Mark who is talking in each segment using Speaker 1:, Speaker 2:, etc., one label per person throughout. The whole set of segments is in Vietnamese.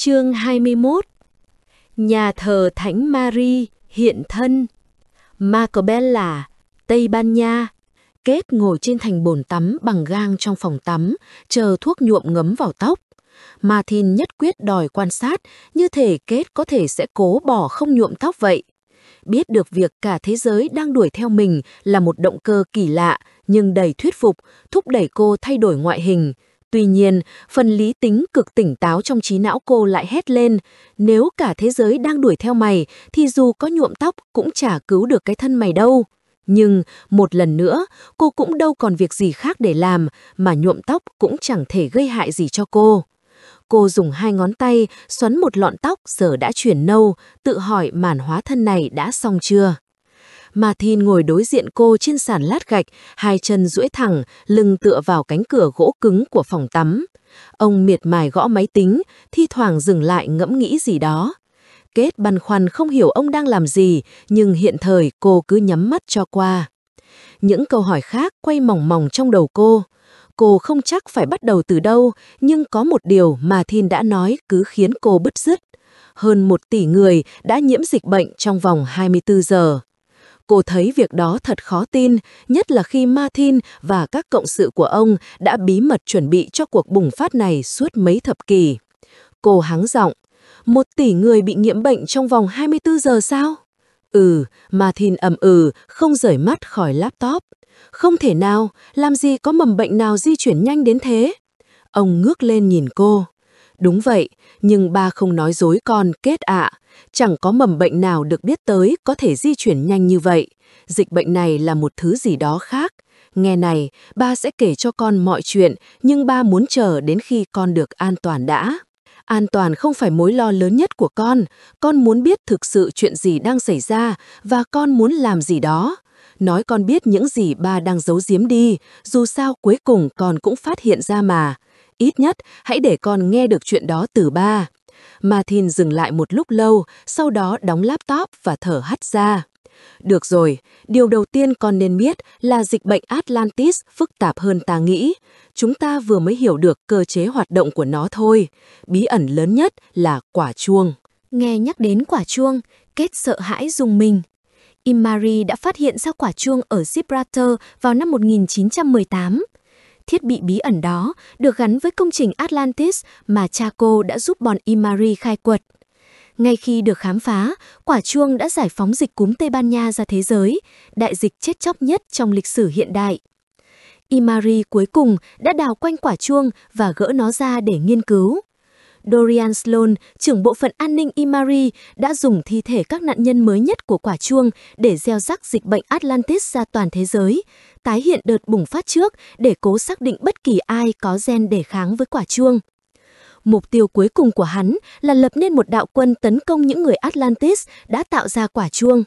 Speaker 1: Chương 21. Nhà thờ Thánh Mary hiện thân. Macabella, Tây Ban Nha. Kết ngồi trên thành bồn tắm bằng gang trong phòng tắm, chờ thuốc nhuộm ngấm vào tóc. Martin nhất quyết đòi quan sát, như thể Kết có thể sẽ cố bỏ không nhuộm tóc vậy. Biết được việc cả thế giới đang đuổi theo mình là một động cơ kỳ lạ nhưng đầy thuyết phục, thúc đẩy cô thay đổi ngoại hình. Tuy nhiên, phần lý tính cực tỉnh táo trong trí não cô lại hét lên, nếu cả thế giới đang đuổi theo mày thì dù có nhuộm tóc cũng chả cứu được cái thân mày đâu. Nhưng, một lần nữa, cô cũng đâu còn việc gì khác để làm, mà nhuộm tóc cũng chẳng thể gây hại gì cho cô. Cô dùng 2 ngón tay xoắn một lọn tóc giờ đã chuyển nâu, tự hỏi màn hóa thân này đã xong chưa. Martin ngồi đối diện cô trên sàn lát gạch, 2 chân duỗi thẳng, lưng tựa vào cánh cửa gỗ cứng của phòng tắm. Ông miệt mài gõ máy tính, thi thoảng dừng lại ngẫm nghĩ gì đó. Kết băn khoăn không hiểu ông đang làm gì, nhưng hiện thời cô cứ nhắm mắt cho qua. Những câu hỏi khác quay mòng mòng trong đầu cô. Cô không chắc phải bắt đầu từ đâu, nhưng có một điều mà Martin đã nói cứ khiến cô bứt rứt. Hơn 1 tỷ người đã nhiễm dịch bệnh trong vòng 24 giờ. Cô thấy việc đó thật khó tin, nhất là khi Martin và các cộng sự của ông đã bí mật chuẩn bị cho cuộc bùng phát này suốt mấy thập kỷ. Cô hắng giọng, 1 tỷ người bị nhiễm bệnh trong vòng 24 giờ sao? Martin ậm không rời mắt khỏi laptop. Không thể nào, làm gì có mầm bệnh nào di chuyển nhanh đến thế? Ông ngước lên nhìn cô. Đúng vậy, nhưng ba không nói dối con, Kết ạ. Chẳng có mầm bệnh nào được biết tới có thể di chuyển nhanh như vậy. Dịch bệnh này là một thứ gì đó khác. Nghe này, ba sẽ kể cho con mọi chuyện, nhưng ba muốn chờ đến khi con được an toàn đã. An toàn không phải mối lo lớn nhất của con muốn biết thực sự chuyện gì đang xảy ra và con muốn làm gì đó. Nói con biết những gì ba đang giấu giếm đi, dù sao cuối cùng con cũng phát hiện ra mà. Ít nhất, hãy để con nghe được chuyện đó từ ba. Martin dừng lại một lúc lâu, sau đó đóng laptop và thở hắt ra. Được rồi, điều đầu tiên con nên biết là dịch bệnh Atlantis phức tạp hơn ta nghĩ. Chúng ta vừa mới hiểu được cơ chế hoạt động của nó thôi. Bí ẩn lớn nhất là quả chuông.
Speaker 2: Nghe nhắc đến quả chuông, Kết sợ hãi rùng mình. Imari đã phát hiện ra quả chuông ở Gibraltar vào năm 1918. Thiết bị bí ẩn đó được gắn với công trình Atlantis mà cha cô đã giúp bọn Imari khai quật. Ngay khi được khám phá, quả chuông đã giải phóng dịch cúm Tây Ban Nha ra thế giới, đại dịch chết chóc nhất trong lịch sử hiện đại. Imari cuối cùng đã đào quanh quả chuông và gỡ nó ra để nghiên cứu. Dorian Sloan, trưởng bộ phận an ninh Imari, đã dùng thi thể các nạn nhân mới nhất của quả chuông để gieo rắc dịch bệnh Atlantis ra toàn thế giới, tái hiện đợt bùng phát trước để cố xác định bất kỳ ai có gen đề kháng với quả chuông. Mục tiêu cuối cùng của hắn là lập nên một đạo quân tấn công những người Atlantis đã tạo ra quả chuông.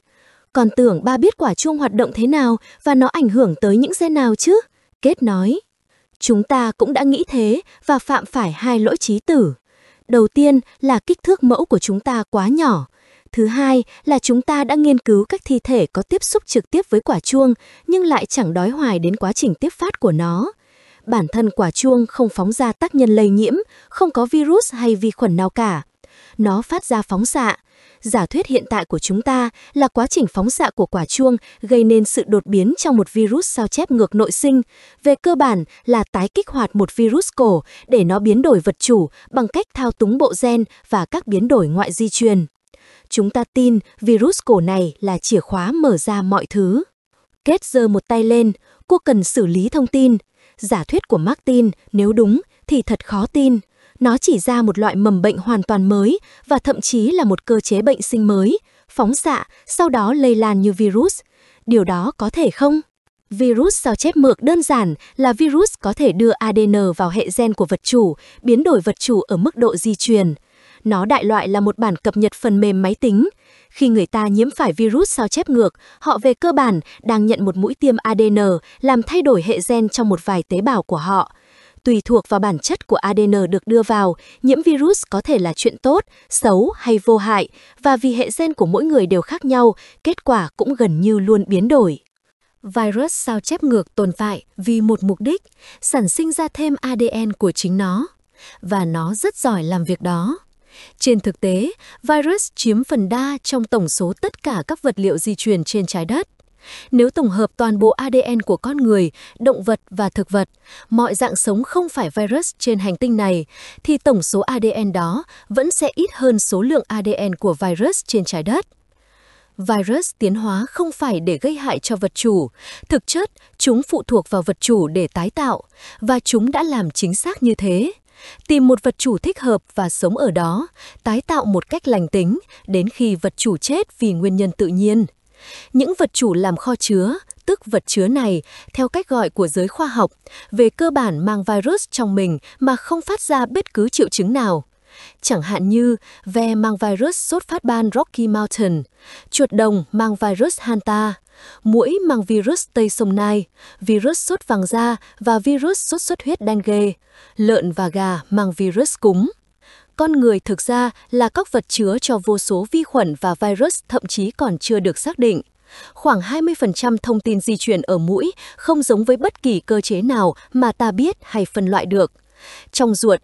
Speaker 2: Còn tưởng ba biết quả chuông hoạt động thế nào và nó ảnh hưởng tới những gen nào chứ? Kết nói. Chúng ta cũng đã nghĩ thế và phạm phải 2 lỗi chí tử. Đầu tiên là kích thước mẫu của chúng ta quá nhỏ. Thứ hai là chúng ta đã nghiên cứu các thi thể có tiếp xúc trực tiếp với quả chuông nhưng lại chẳng đói hoài đến quá trình tiếp phát của nó. Bản thân quả chuông không phóng ra tác nhân lây nhiễm, không có virus hay vi khuẩn nào cả. Nó phát ra phóng xạ. Giả thuyết hiện tại của chúng ta là quá trình phóng xạ của quả chuông gây nên sự đột biến trong một virus sao chép ngược nội sinh, về cơ bản là tái kích hoạt một virus cổ để nó biến đổi vật chủ bằng cách thao túng bộ gen và các biến đổi ngoại di truyền. Chúng ta tin virus cổ này là chìa khóa mở ra mọi thứ. Kết giơ một tay lên, cô cần xử lý thông tin. Giả thuyết của Martin, nếu đúng, thì thật khó tin. Nó chỉ ra một loại mầm bệnh hoàn toàn mới và thậm chí là một cơ chế bệnh sinh mới, phóng xạ, sau đó lây lan như virus. Điều đó có thể không? Virus sao chép mược đơn giản là virus có thể đưa ADN vào hệ gen của vật chủ, biến đổi vật chủ ở mức độ di truyền. Nó đại loại là một bản cập nhật phần mềm máy tính. Khi người ta nhiễm phải virus sao chép ngược, họ về cơ bản đang nhận một mũi tiêm ADN làm thay đổi hệ gen trong một vài tế bào của họ. Tùy thuộc vào bản chất của ADN được đưa vào, nhiễm virus có thể là chuyện tốt, xấu hay vô hại, và vì hệ gen của mỗi người đều khác nhau, kết quả cũng gần như luôn biến đổi. Virus sao chép ngược tồn tại vì một mục đích, sản sinh ra thêm ADN của chính nó. Và nó rất giỏi làm việc đó. Trên thực tế, virus chiếm phần đa trong tổng số tất cả các vật liệu di truyền trên trái đất. Nếu tổng hợp toàn bộ ADN của con người, động vật và thực vật, mọi dạng sống không phải virus trên hành tinh này, thì tổng số ADN đó vẫn sẽ ít hơn số lượng ADN của virus trên trái đất. Virus tiến hóa không phải để gây hại cho vật chủ, thực chất chúng phụ thuộc vào vật chủ để tái tạo, và chúng đã làm chính xác như thế. Tìm một vật chủ thích hợp và sống ở đó, tái tạo một cách lành tính, đến khi vật chủ chết vì nguyên nhân tự nhiên. Những vật chủ làm kho chứa, tức vật chứa này, theo cách gọi của giới khoa học, về cơ bản mang virus trong mình mà không phát ra bất cứ triệu chứng nào. Chẳng hạn như ve mang virus sốt phát ban Rocky Mountain, chuột đồng mang virus Hanta, muỗi mang virus Tây Sông Nai, virus sốt vàng da và virus sốt xuất huyết dengue, lợn và gà mang virus cúm. Con người thực ra là các vật chứa cho vô số vi khuẩn và virus thậm chí còn chưa được xác định. Khoảng 20% thông tin di truyền ở muỗi không giống với bất kỳ cơ chế nào mà ta biết hay phân loại được. Trong ruột,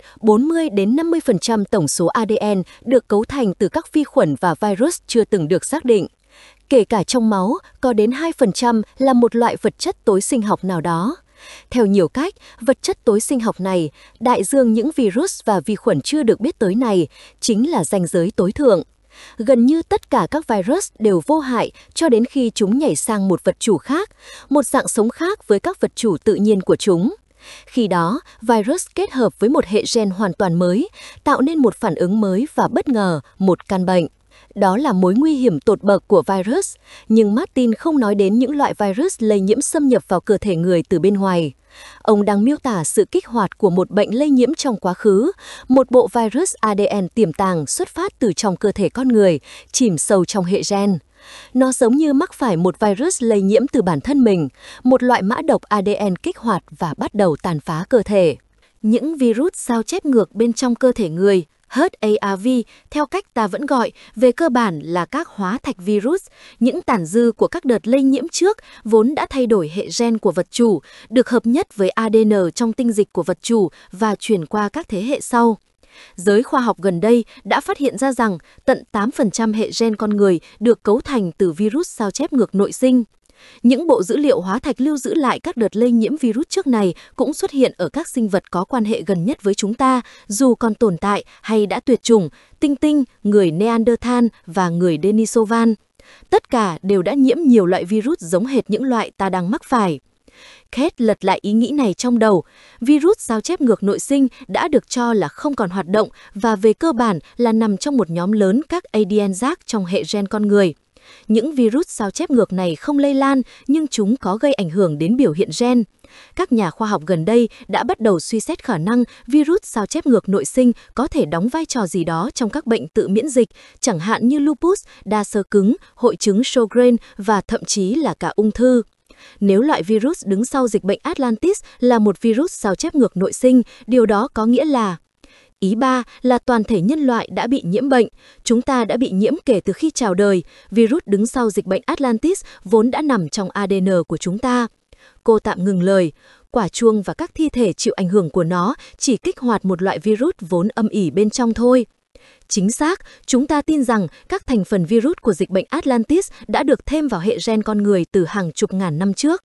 Speaker 2: 40-50% tổng số ADN được cấu thành từ các vi khuẩn và virus chưa từng được xác định. Kể cả trong máu, có đến 2% là một loại vật chất tối sinh học nào đó. Theo nhiều cách, vật chất tối sinh học này, đại dương những virus và vi khuẩn chưa được biết tới này, chính là ranh giới tối thượng. Gần như tất cả các virus đều vô hại cho đến khi chúng nhảy sang một vật chủ khác, một dạng sống khác với các vật chủ tự nhiên của chúng. Khi đó, virus kết hợp với một hệ gen hoàn toàn mới, tạo nên một phản ứng mới và bất ngờ, một căn bệnh. Đó là mối nguy hiểm tột bậc của virus, nhưng Martin không nói đến những loại virus lây nhiễm xâm nhập vào cơ thể người từ bên ngoài. Ông đang miêu tả sự kích hoạt của một bệnh lây nhiễm trong quá khứ, một bộ virus ADN tiềm tàng xuất phát từ trong cơ thể con người, chìm sâu trong hệ gen. Nó giống như mắc phải một virus lây nhiễm từ bản thân mình, một loại mã độc ADN kích hoạt và bắt đầu tàn phá cơ thể. Những virus sao chép ngược bên trong cơ thể người, HARV, theo cách ta vẫn gọi, về cơ bản là các hóa thạch virus, những tàn dư của các đợt lây nhiễm trước vốn đã thay đổi hệ gen của vật chủ, được hợp nhất với ADN trong tinh dịch của vật chủ và truyền qua các thế hệ sau. Giới khoa học gần đây đã phát hiện ra rằng tận 8% hệ gen con người được cấu thành từ virus sao chép ngược nội sinh. Những bộ dữ liệu hóa thạch lưu giữ lại các đợt lây nhiễm virus trước này cũng xuất hiện ở các sinh vật có quan hệ gần nhất với chúng ta, dù còn tồn tại hay đã tuyệt chủng, tinh tinh, người Neanderthal và người Denisovan. Tất cả đều đã nhiễm nhiều loại virus giống hệt những loại ta đang mắc phải. Kate lật lại ý nghĩ này trong đầu. Virus sao chép ngược nội sinh đã được cho là không còn hoạt động và về cơ bản là nằm trong một nhóm lớn các ADN rác trong hệ gen con người. Những virus sao chép ngược này không lây lan, nhưng chúng có gây ảnh hưởng đến biểu hiện gen. Các nhà khoa học gần đây đã bắt đầu suy xét khả năng virus sao chép ngược nội sinh có thể đóng vai trò gì đó trong các bệnh tự miễn dịch, chẳng hạn như lupus, đa xơ cứng, hội chứng Sjögren và thậm chí là cả ung thư. Nếu loại virus đứng sau dịch bệnh Atlantis là một virus sao chép ngược nội sinh, điều đó có nghĩa là Ý 3 là toàn thể nhân loại đã bị nhiễm bệnh. Chúng ta đã bị nhiễm kể từ khi chào đời. Virus đứng sau dịch bệnh Atlantis vốn đã nằm trong ADN của chúng ta. Cô tạm ngừng lời. Quả chuông và các thi thể chịu ảnh hưởng của nó chỉ kích hoạt một loại virus vốn âm ỉ bên trong thôi. Chính xác, chúng ta tin rằng các thành phần virus của dịch bệnh Atlantis đã được thêm vào hệ gen con người từ hàng chục ngàn năm trước.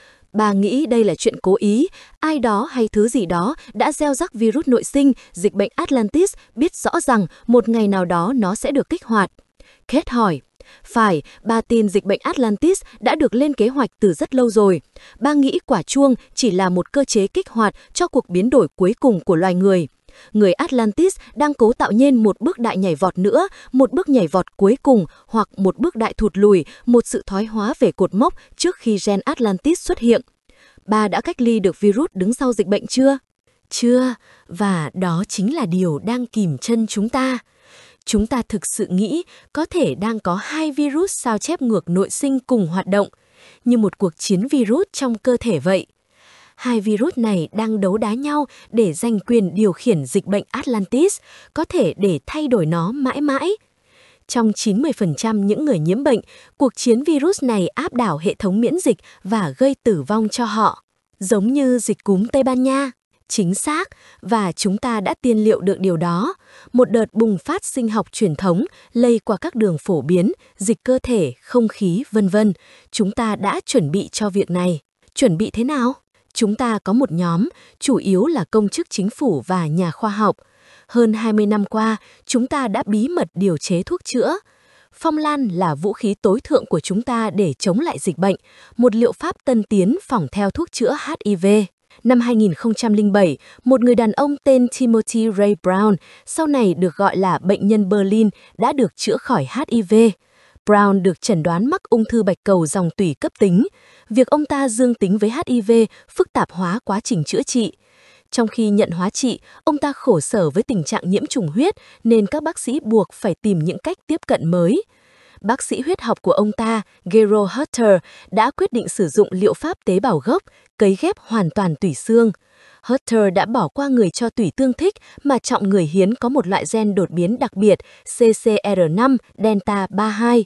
Speaker 2: Bà nghĩ đây là chuyện cố ý, ai đó hay thứ gì đó đã gieo rắc virus nội sinh, dịch bệnh Atlantis, biết rõ rằng một ngày nào đó nó sẽ được kích hoạt. Kate hỏi, phải, bà tin dịch bệnh Atlantis đã được lên kế hoạch từ rất lâu rồi. Bà nghĩ quả chuông chỉ là một cơ chế kích hoạt cho cuộc biến đổi cuối cùng của loài người. Người Atlantis đang cố tạo nên một bước đại nhảy vọt nữa, một bước nhảy vọt cuối cùng hoặc một bước đại thụt lùi, một sự thoái hóa về cột mốc trước khi gen Atlantis xuất hiện. Bà đã cách ly được virus đứng sau dịch bệnh chưa? Chưa, và đó chính là điều đang kìm chân chúng ta. Chúng ta thực sự nghĩ có thể đang có hai virus sao chép ngược nội sinh cùng hoạt động, như một cuộc chiến virus trong cơ thể vậy. Hai virus này đang đấu đá nhau để giành quyền điều khiển dịch bệnh Atlantis, có thể để thay đổi nó mãi mãi. Trong 90% những người nhiễm bệnh, cuộc chiến virus này áp đảo hệ thống miễn dịch và gây tử vong cho họ. Giống như dịch cúm Tây Ban Nha.
Speaker 1: Chính xác, và chúng ta đã tiên liệu được điều đó. Một đợt bùng phát sinh học truyền thống lây qua các đường phổ biến, dịch cơ thể, không khí, vân vân. Chúng ta đã chuẩn bị cho việc này. Chuẩn bị thế nào? Chúng ta có một nhóm, chủ yếu là công chức chính phủ và nhà khoa học. Hơn 20 năm qua, chúng ta đã bí mật điều chế thuốc chữa. Phong lan là vũ khí tối thượng của chúng ta để chống lại dịch bệnh, một liệu pháp tân tiến phỏng theo thuốc chữa HIV. Năm 2007, một người đàn ông tên Timothy Ray Brown, sau này được gọi là bệnh nhân Berlin, đã được chữa khỏi HIV. Brown được chẩn đoán mắc ung thư bạch cầu dòng tủy cấp tính. Việc ông ta dương tính với HIV phức tạp hóa quá trình chữa trị. Trong khi nhận hóa trị, ông ta khổ sở với tình trạng nhiễm trùng huyết nên các bác sĩ buộc phải tìm những cách tiếp cận mới. Bác sĩ huyết học của ông ta, Gerald Hutter, đã quyết định sử dụng liệu pháp tế bào gốc, cấy ghép hoàn toàn tủy xương. Hutter đã bỏ qua người cho tủy tương thích mà chọn người hiến có một loại gen đột biến đặc biệt CCR5 Delta 32.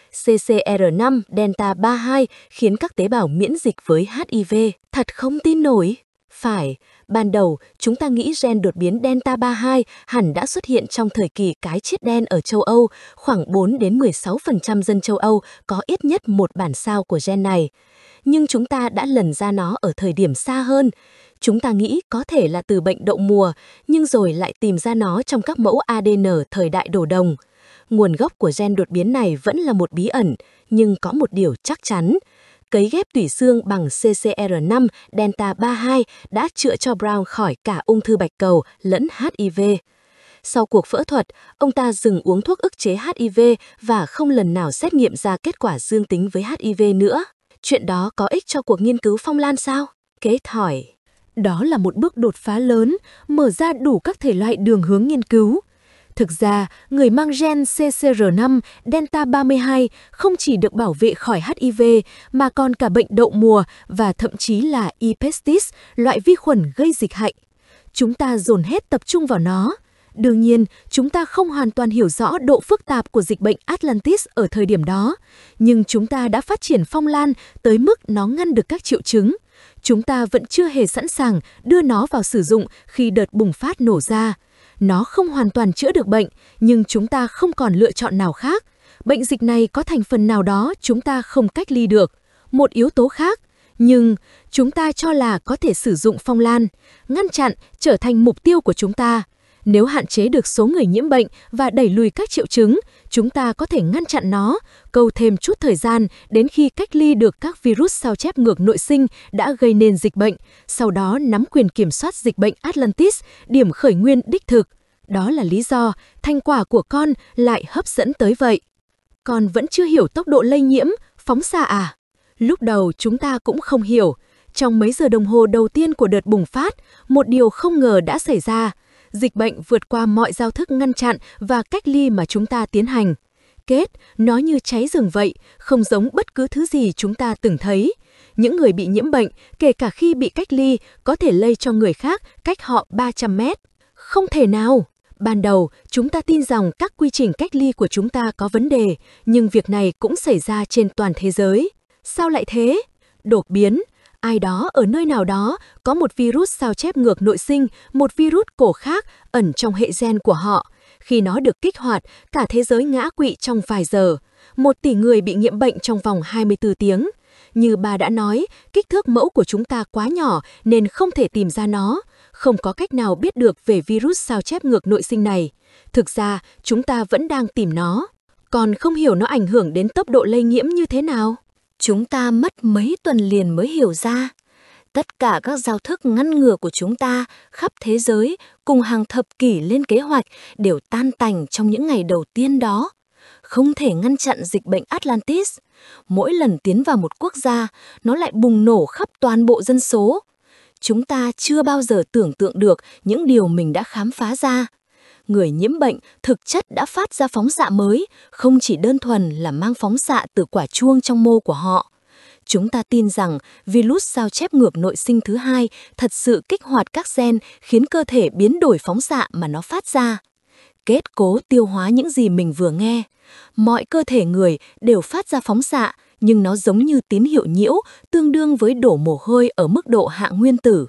Speaker 1: CCR5 Delta 32 khiến các tế bào miễn dịch với HIV. Thật không tin nổi. Phải, ban đầu chúng ta nghĩ gen đột biến Delta 32 hẳn đã xuất hiện trong thời kỳ cái chết đen ở châu Âu, khoảng 4-16% dân châu Âu có ít nhất một bản sao của gen này. Nhưng chúng ta đã lần ra nó ở thời điểm xa hơn. Chúng ta nghĩ có thể là từ bệnh đậu mùa, nhưng rồi lại tìm ra nó trong các mẫu ADN thời đại đồ đồng. Nguồn gốc của gen đột biến này vẫn là một bí ẩn, nhưng có một điều chắc chắn. Cấy ghép tủy xương bằng CCR5 Delta 32 đã chữa cho Brown khỏi cả ung thư bạch cầu lẫn HIV. Sau cuộc phẫu thuật, ông ta dừng uống thuốc ức chế HIV và không lần nào xét nghiệm ra kết quả dương tính với HIV nữa. Chuyện đó có ích cho cuộc nghiên cứu phong lan sao? Kate hỏi.
Speaker 2: Đó là một bước đột phá lớn, mở ra đủ các thể loại đường hướng nghiên cứu. Thực ra, người mang gen CCR5 Delta 32 không chỉ được bảo vệ khỏi HIV mà còn cả bệnh đậu mùa và thậm chí là E. pestis, loại vi khuẩn gây dịch hại. Chúng ta dồn hết tập trung vào nó. Đương nhiên, chúng ta không hoàn toàn hiểu rõ độ phức tạp của dịch bệnh Atlantis ở thời điểm đó, nhưng chúng ta đã phát triển phong lan tới mức nó ngăn được các triệu chứng. Chúng ta vẫn chưa hề sẵn sàng đưa nó vào sử dụng khi đợt bùng phát nổ ra. Nó không hoàn toàn chữa được bệnh, nhưng chúng ta không còn lựa chọn nào khác. Bệnh dịch này có thành phần nào đó chúng ta không cách ly được. Một yếu tố khác, nhưng chúng ta cho là có thể sử dụng phong lan, ngăn chặn trở thành mục tiêu của chúng ta. Nếu hạn chế được số người nhiễm bệnh và đẩy lùi các triệu chứng, chúng ta có thể ngăn chặn nó, câu thêm chút thời gian đến khi cách ly được các virus sao chép ngược nội sinh đã gây nên dịch bệnh, sau đó nắm quyền kiểm soát dịch bệnh Atlantis, điểm khởi nguyên đích thực. Đó là lý do thành quả của con lại hấp dẫn tới vậy. Con vẫn chưa hiểu tốc độ lây nhiễm, phóng xạ à? Lúc đầu chúng ta cũng không hiểu. Trong mấy giờ đồng hồ đầu tiên của đợt bùng phát, một điều không ngờ đã xảy ra. Dịch bệnh vượt qua mọi giao thức ngăn chặn và cách ly mà chúng ta tiến hành. Nó như cháy rừng vậy, không giống bất cứ thứ gì chúng ta từng thấy. Những người bị nhiễm bệnh, kể cả khi bị cách ly, có thể lây cho người khác cách họ 300 mét. Không thể nào! Ban đầu, chúng ta tin rằng các quy trình cách ly của chúng ta có vấn đề, nhưng việc này cũng xảy ra trên toàn thế giới. Sao lại thế? Đột biến. Ai đó ở nơi nào đó có một virus sao chép ngược nội sinh, một virus cổ khác ẩn trong hệ gen của họ. Khi nó được kích hoạt, cả thế giới ngã quỵ trong vài giờ. 1 tỷ người bị nhiễm bệnh trong vòng 24 tiếng. Như bà đã nói, kích thước mẫu của chúng ta quá nhỏ nên không thể tìm ra nó. Không có cách nào biết được về virus sao chép ngược nội sinh này. Thực ra, chúng ta vẫn đang tìm nó. Còn không hiểu nó ảnh hưởng đến tốc độ lây nhiễm như thế nào.
Speaker 1: Chúng ta mất mấy tuần liền mới hiểu ra. Tất cả các giao thức ngăn ngừa của chúng ta khắp thế giới cùng hàng thập kỷ lên kế hoạch đều tan tành trong những ngày đầu tiên đó. Không thể ngăn chặn dịch bệnh Atlantis. Mỗi lần tiến vào một quốc gia, nó lại bùng nổ khắp toàn bộ dân số. Chúng ta chưa bao giờ tưởng tượng được những điều mình đã khám phá ra. Người nhiễm bệnh thực chất đã phát ra phóng xạ mới, không chỉ đơn thuần là mang phóng xạ từ quả chuông trong mô của họ. Chúng ta tin rằng virus sao chép ngược nội sinh thứ hai thật sự kích hoạt các gen khiến cơ thể biến đổi phóng xạ mà nó phát ra. Kết cố tiêu hóa những gì mình vừa nghe. Mọi cơ thể người đều phát ra phóng xạ, nhưng nó giống như tín hiệu nhiễu tương đương với đổ mồ hôi ở mức độ hạ nguyên tử.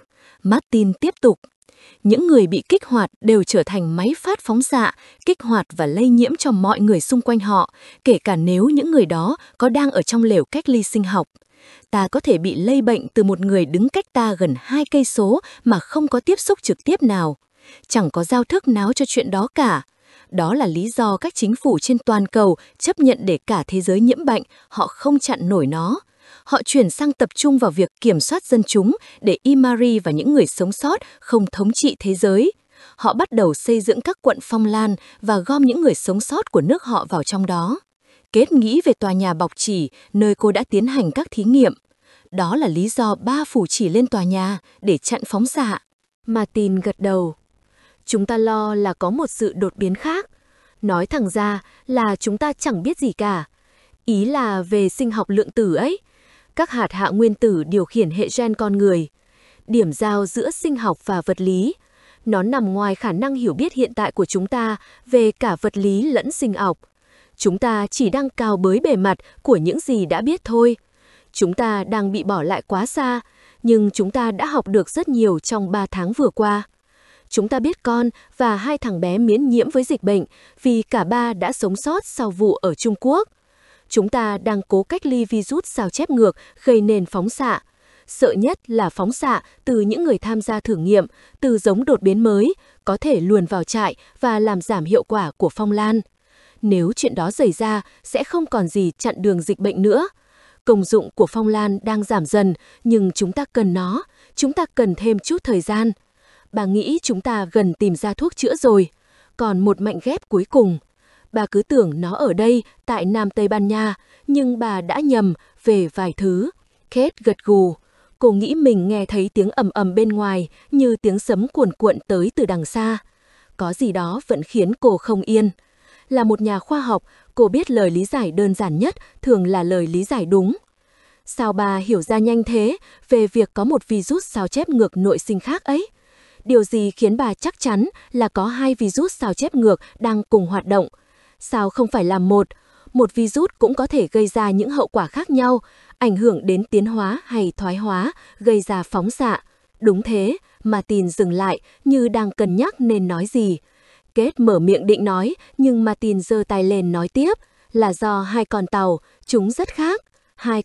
Speaker 1: Martin tiếp tục. Những người bị kích hoạt đều trở thành máy phát phóng xạ, kích hoạt và lây nhiễm cho mọi người xung quanh họ, kể cả nếu những người đó có đang ở trong lều cách ly sinh học. Ta có thể bị lây bệnh từ một người đứng cách ta gần 2 cây số mà không có tiếp xúc trực tiếp nào. Chẳng có giao thức nào cho chuyện đó cả. Đó là lý do các chính phủ trên toàn cầu chấp nhận để cả thế giới nhiễm bệnh, họ không chặn nổi nó. Họ chuyển sang tập trung vào việc kiểm soát dân chúng để Imari và những người sống sót không thống trị thế giới. Họ bắt đầu xây dựng các quận phong lan và gom những người sống sót của nước họ vào trong đó. Kết nghĩ về tòa nhà bọc chỉ nơi cô đã tiến hành các thí nghiệm. Đó là lý do ba phủ chỉ lên tòa nhà để chặn phóng xạ.
Speaker 2: Martin gật đầu. Chúng ta lo là có một sự đột biến khác. Nói thẳng ra là chúng ta chẳng biết gì cả. Ý là về sinh học lượng tử ấy. Các hạt hạ nguyên tử điều khiển hệ gen con người. Điểm giao giữa sinh học và vật lý. Nó nằm ngoài khả năng hiểu biết hiện tại của chúng ta về cả vật lý lẫn sinh học. Chúng ta chỉ đang cào bới bề mặt của những gì đã biết thôi. Chúng ta đang bị bỏ lại quá xa, nhưng chúng ta đã học được rất nhiều trong 3 tháng vừa qua. Chúng ta biết con và 2 thằng bé miễn nhiễm với dịch bệnh vì cả ba đã sống sót sau vụ ở Trung Quốc. Chúng ta đang cố cách ly virus sao chép ngược gây nên phóng xạ. Sợ nhất là phóng xạ từ những người tham gia thử nghiệm, từ giống đột biến mới, có thể luồn vào trại và làm giảm hiệu quả của phong lan. Nếu chuyện đó xảy ra, sẽ không còn gì chặn đường dịch bệnh nữa. Công dụng của phong lan đang giảm dần, nhưng chúng ta cần nó, chúng ta cần thêm chút thời gian. Bà nghĩ chúng ta gần tìm ra thuốc chữa rồi. Còn một mảnh ghép cuối cùng. Bà cứ tưởng nó ở đây, tại Nam Tây Ban Nha, nhưng bà đã nhầm về vài thứ. Kate gật gù. Cô nghĩ mình nghe thấy tiếng ầm ầm bên ngoài, như tiếng sấm cuồn cuộn tới từ đằng xa. Có gì đó vẫn khiến cô không yên. Là một nhà khoa học, cô biết lời lý giải đơn giản nhất thường là lời lý giải đúng. Sao bà hiểu ra nhanh thế về việc có một virus sao chép ngược nội sinh khác ấy? Điều gì khiến bà chắc chắn là có 2 virus sao chép ngược đang cùng hoạt động? Sao không phải là một virus cũng có thể gây ra những hậu quả khác nhau, ảnh hưởng đến tiến hóa hay thoái hóa, gây ra phóng xạ? Đúng thế, Martin dừng lại như đang cân nhắc nên nói gì. Kate mở miệng định nói, nhưng Martin giơ tay lên nói tiếp, là do 2 con tàu, chúng rất khác. 2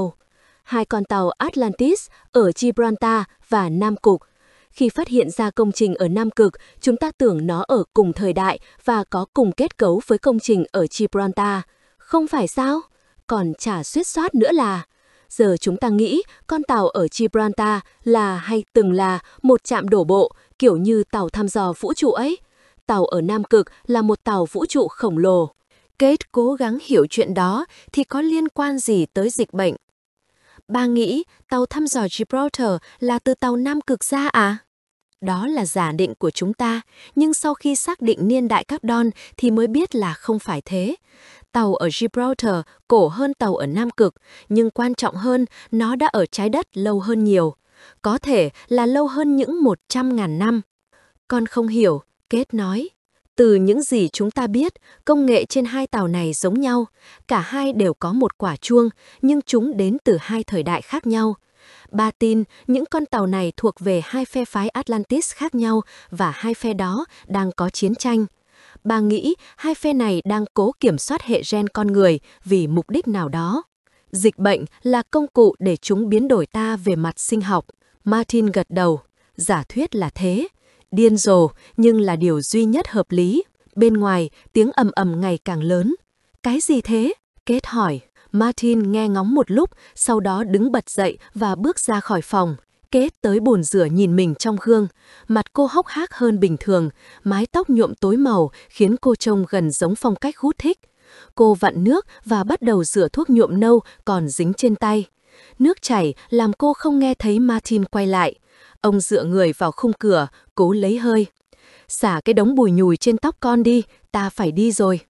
Speaker 2: con tàu Atlantis ở Gibraltar và Nam Cực. Khi phát hiện ra công trình ở Nam Cực, chúng ta tưởng nó ở cùng thời đại và có cùng kết cấu với công trình ở Gibraltar. Không phải sao? Còn chả suýt soát nữa là, giờ chúng ta nghĩ con tàu ở Gibraltar là hay từng là một trạm đổ bộ, kiểu như tàu thăm dò vũ trụ ấy. Tàu ở Nam Cực là một tàu vũ trụ khổng lồ. Kate cố gắng hiểu chuyện đó thì có liên quan gì tới dịch bệnh. Bà nghĩ tàu thăm dò Gibraltar là từ tàu Nam Cực ra à? Đó là giả định của chúng ta, nhưng sau khi xác định niên đại carbon thì mới biết là không phải thế. Tàu ở Gibraltar cổ hơn tàu ở Nam Cực, nhưng quan trọng hơn, nó đã ở trái đất lâu hơn nhiều. Có thể là lâu hơn những 100.000 năm. Con không hiểu, Kate nói. Từ những gì chúng ta biết, công nghệ trên 2 tàu này giống nhau. Cả hai đều có một quả chuông, nhưng chúng đến từ 2 thời đại khác nhau. Bà tin những con tàu này thuộc về 2 phe phái Atlantis khác nhau và 2 phe đó đang có chiến tranh. Bà nghĩ 2 phe này đang cố kiểm soát hệ gen con người vì mục đích nào đó. Dịch bệnh là công cụ để chúng biến đổi ta về mặt sinh học. Martin gật đầu. Giả thuyết là thế. Điên rồ, nhưng là điều duy nhất hợp lý. Bên ngoài, tiếng ầm ầm ngày càng lớn. Cái gì thế? Kate hỏi. Martin nghe ngóng một lúc, sau đó đứng bật dậy và bước ra khỏi phòng. Kate tới bồn rửa nhìn mình trong gương. Mặt cô hốc hác hơn bình thường, mái tóc nhuộm tối màu khiến cô trông gần giống phong cách hút thích. Cô vặn nước và bắt đầu rửa thuốc nhuộm nâu còn dính trên tay. Nước chảy làm cô không nghe thấy Martin quay lại. Ông dựa người vào khung cửa, cố lấy hơi. Xả cái đống bùi nhùi trên tóc con đi, ta phải đi rồi.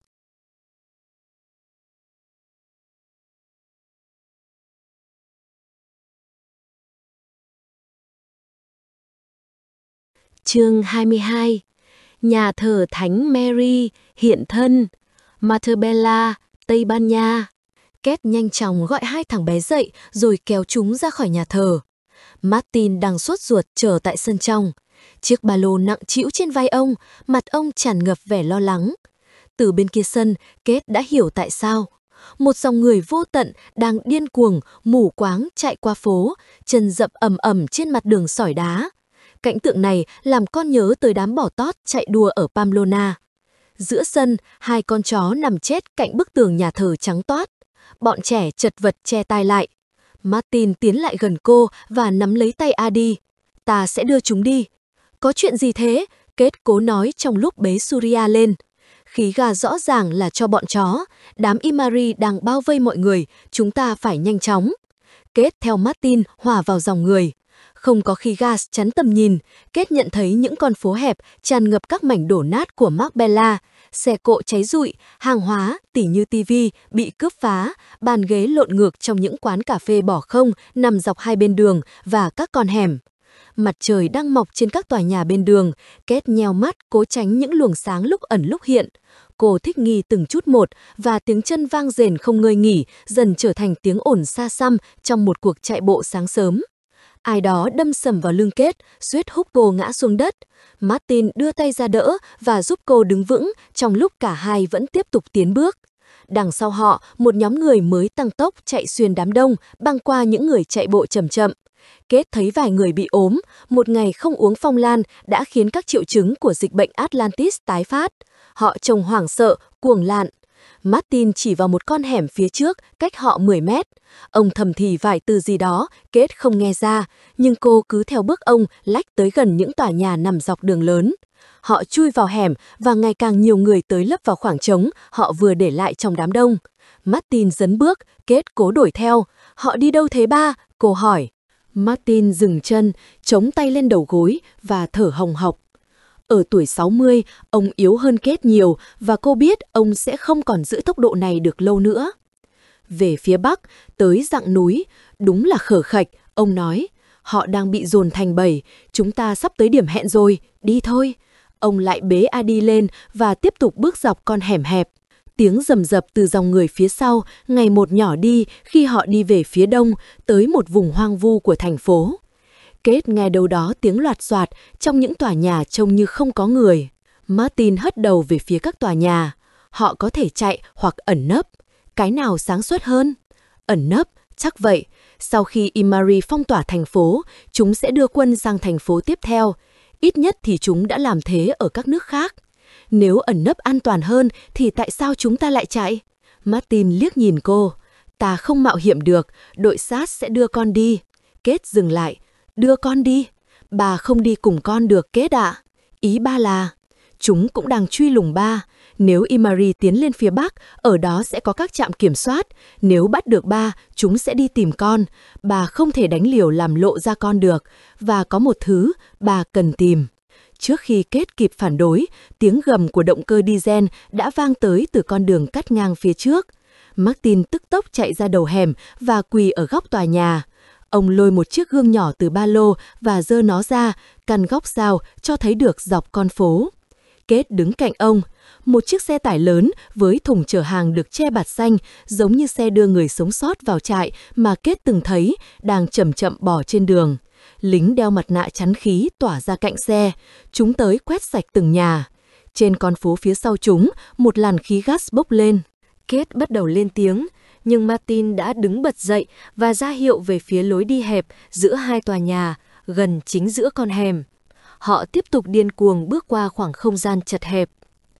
Speaker 2: Chương 22. Nhà thờ Thánh Mary hiện thân. Montebella, Tây Ban Nha. Kate nhanh chóng gọi 2 thằng bé dậy rồi kéo chúng ra khỏi nhà thờ. Martin đang sốt ruột chờ tại sân trong. Chiếc ba lô nặng trĩu trên vai ông, mặt ông tràn ngập vẻ lo lắng. Từ bên kia sân, Kate đã hiểu tại sao. Một dòng người vô tận đang điên cuồng, mù quáng chạy qua phố, chân dậm ầm ầm trên mặt đường sỏi đá. Cảnh tượng này làm con nhớ tới đám bò tót chạy đua ở Pamplona. Giữa sân, hai con chó nằm chết cạnh bức tường nhà thờ trắng toát. Bọn trẻ chật vật che tai lại. Martin tiến lại gần cô và nắm lấy tay Adi. Ta sẽ đưa chúng đi. Có chuyện gì thế? Kate cố nói trong lúc bế Surya lên. Khí ga rõ ràng là cho bọn chó. Đám Imari đang bao vây mọi người. Chúng ta phải nhanh chóng. Kate theo Martin hòa vào dòng người. Không có khí gas chắn tầm nhìn, Kate nhận thấy những con phố hẹp tràn ngập các mảnh đổ nát của Marbella, xe cộ cháy rụi, hàng hóa, tỉ như tivi, bị cướp phá, bàn ghế lộn ngược trong những quán cà phê bỏ không nằm dọc hai bên đường và các con hẻm. Mặt trời đang mọc trên các tòa nhà bên đường, Kate nheo mắt cố tránh những luồng sáng lúc ẩn lúc hiện. Cô thích nghi từng chút một và tiếng chân vang rền không ngơi nghỉ dần trở thành tiếng ồn xa xăm trong một cuộc chạy bộ sáng sớm. Ai đó đâm sầm vào lưng Kate, suýt húc cô ngã xuống đất. Martin đưa tay ra đỡ và giúp cô đứng vững trong lúc cả hai vẫn tiếp tục tiến bước. Đằng sau họ, một nhóm người mới tăng tốc chạy xuyên đám đông, băng qua những người chạy bộ chậm chậm. Kate thấy vài người bị ốm, một ngày không uống phong lan đã khiến các triệu chứng của dịch bệnh Atlantis tái phát. Họ trông hoảng sợ, cuồng lạn. Martin chỉ vào một con hẻm phía trước, cách họ 10 mét. Ông thầm thì vài từ gì đó, Kate không nghe ra, nhưng cô cứ theo bước ông lách tới gần những tòa nhà nằm dọc đường lớn. Họ chui vào hẻm và ngày càng nhiều người tới lấp vào khoảng trống họ vừa để lại trong đám đông. Martin dấn bước, Kate cố đuổi theo. Họ đi đâu thế ba? Cô hỏi. Martin dừng chân, chống tay lên đầu gối và thở hồng hộc. Ở tuổi 60, ông yếu hơn Kate nhiều và cô biết ông sẽ không còn giữ tốc độ này được lâu nữa. Về phía bắc, tới dặng núi, đúng là khở khạch, ông nói. Họ đang bị dồn thành bầy, chúng ta sắp tới điểm hẹn rồi, đi thôi. Ông lại bế Adi lên và tiếp tục bước dọc con hẻm hẹp. Tiếng rầm rập từ dòng người phía sau ngày một nhỏ đi khi họ đi về phía đông, tới một vùng hoang vu của thành phố. Kate nghe đâu đó tiếng loạt xoạt trong những tòa nhà trông như không có người. Martin hất đầu về phía các tòa nhà. Họ có thể chạy hoặc ẩn nấp. Cái nào sáng suốt hơn? Ẩn nấp, chắc vậy. Sau khi Imari phong tỏa thành phố, chúng sẽ đưa quân sang thành phố tiếp theo. Ít nhất thì chúng đã làm thế ở các nước khác. Nếu ẩn nấp an toàn hơn thì tại sao chúng ta lại chạy? Martin liếc nhìn cô. Ta không mạo hiểm được, đội sát sẽ đưa con đi. Kate dừng lại. Đưa con đi. Bà không đi cùng con được Kate ạ. Ý ba là, chúng cũng đang truy lùng ba. Nếu Imari tiến lên phía bắc, ở đó sẽ có các trạm kiểm soát. Nếu bắt được ba, chúng sẽ đi tìm con. Bà không thể đánh liều làm lộ ra con được. Và có một thứ bà cần tìm. Trước khi Kate kịp phản đối, tiếng gầm của động cơ diesel đã vang tới từ con đường cắt ngang phía trước. Martin tức tốc chạy ra đầu hẻm và quỳ ở góc tòa nhà. Ông lôi một chiếc gương nhỏ từ ba lô và giơ nó ra, căn góc sao cho thấy được dọc con phố. Kate đứng cạnh ông. Một chiếc xe tải lớn với thùng chở hàng được che bạt xanh, giống như xe đưa người sống sót vào trại mà Kate từng thấy, đang chậm chậm bò trên đường. Lính đeo mặt nạ chắn khí tỏa ra cạnh xe. Chúng tới quét sạch từng nhà. Trên con phố phía sau chúng, một làn khí gas bốc lên. Kate bắt đầu lên tiếng, nhưng Martin đã đứng bật dậy và ra hiệu về phía lối đi hẹp giữa hai tòa nhà, gần chính giữa con hẻm. Họ tiếp tục điên cuồng bước qua khoảng không gian chật hẹp.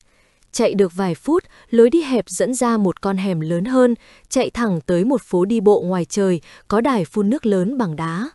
Speaker 2: Chạy được vài phút, lối đi hẹp dẫn ra một con hẻm lớn hơn, chạy thẳng tới một phố đi bộ ngoài trời có đài phun nước lớn bằng đá.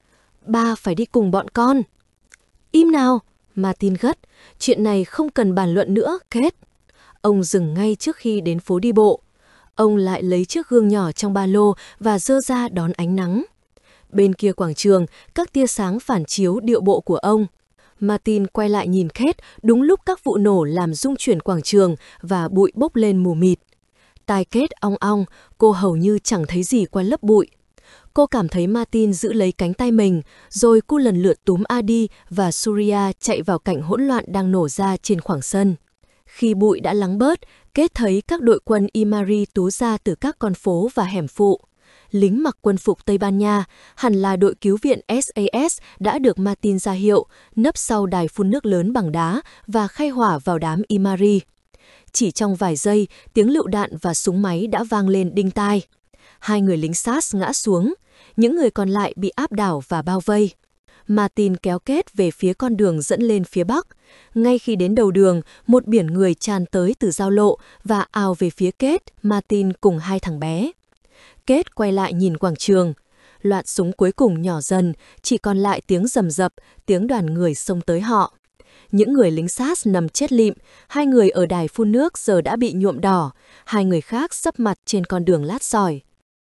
Speaker 2: Ba phải đi cùng bọn con. Im nào, Martin gắt, chuyện này không cần bàn luận nữa, Kate. Ông dừng ngay trước khi đến phố đi bộ. Ông lại lấy chiếc gương nhỏ trong ba lô và giơ ra đón ánh nắng. Bên kia quảng trường, các tia sáng phản chiếu điệu bộ của ông. Martin quay lại nhìn Kate đúng lúc các vụ nổ làm rung chuyển quảng trường và bụi bốc lên mù mịt. Tai Kate ong ong, cô hầu như chẳng thấy gì qua lớp bụi. Cô cảm thấy Martin giữ lấy cánh tay mình, rồi cô lần lượt túm Adi và Surya chạy vào cảnh hỗn loạn đang nổ ra trên khoảng sân. Khi bụi đã lắng bớt, Kate thấy các đội quân Imari tú ra từ các con phố và hẻm phụ. lính mặc quân phục Tây Ban Nha, hẳn là đội cứu viện SAS đã được Martin ra hiệu, nấp sau đài phun nước lớn bằng đá và khai hỏa vào đám Imari. Chỉ trong vài giây, tiếng lựu đạn và súng máy đã vang lên đinh tai. 2 người lính SAS ngã xuống, những người còn lại bị áp đảo và bao vây. Martin kéo Kate về phía con đường dẫn lên phía bắc. Ngay khi đến đầu đường, một biển người tràn tới từ giao lộ và ào về phía Kate, Martin cùng 2 thằng bé. Kate quay lại nhìn quảng trường. Loạt súng cuối cùng nhỏ dần, chỉ còn lại tiếng rầm rập, tiếng đoàn người xông tới họ. Những người lính SAS nằm chết lịm, 2 người ở đài phun nước giờ đã bị nhuộm đỏ, 2 người khác sấp mặt trên con đường lát sỏi.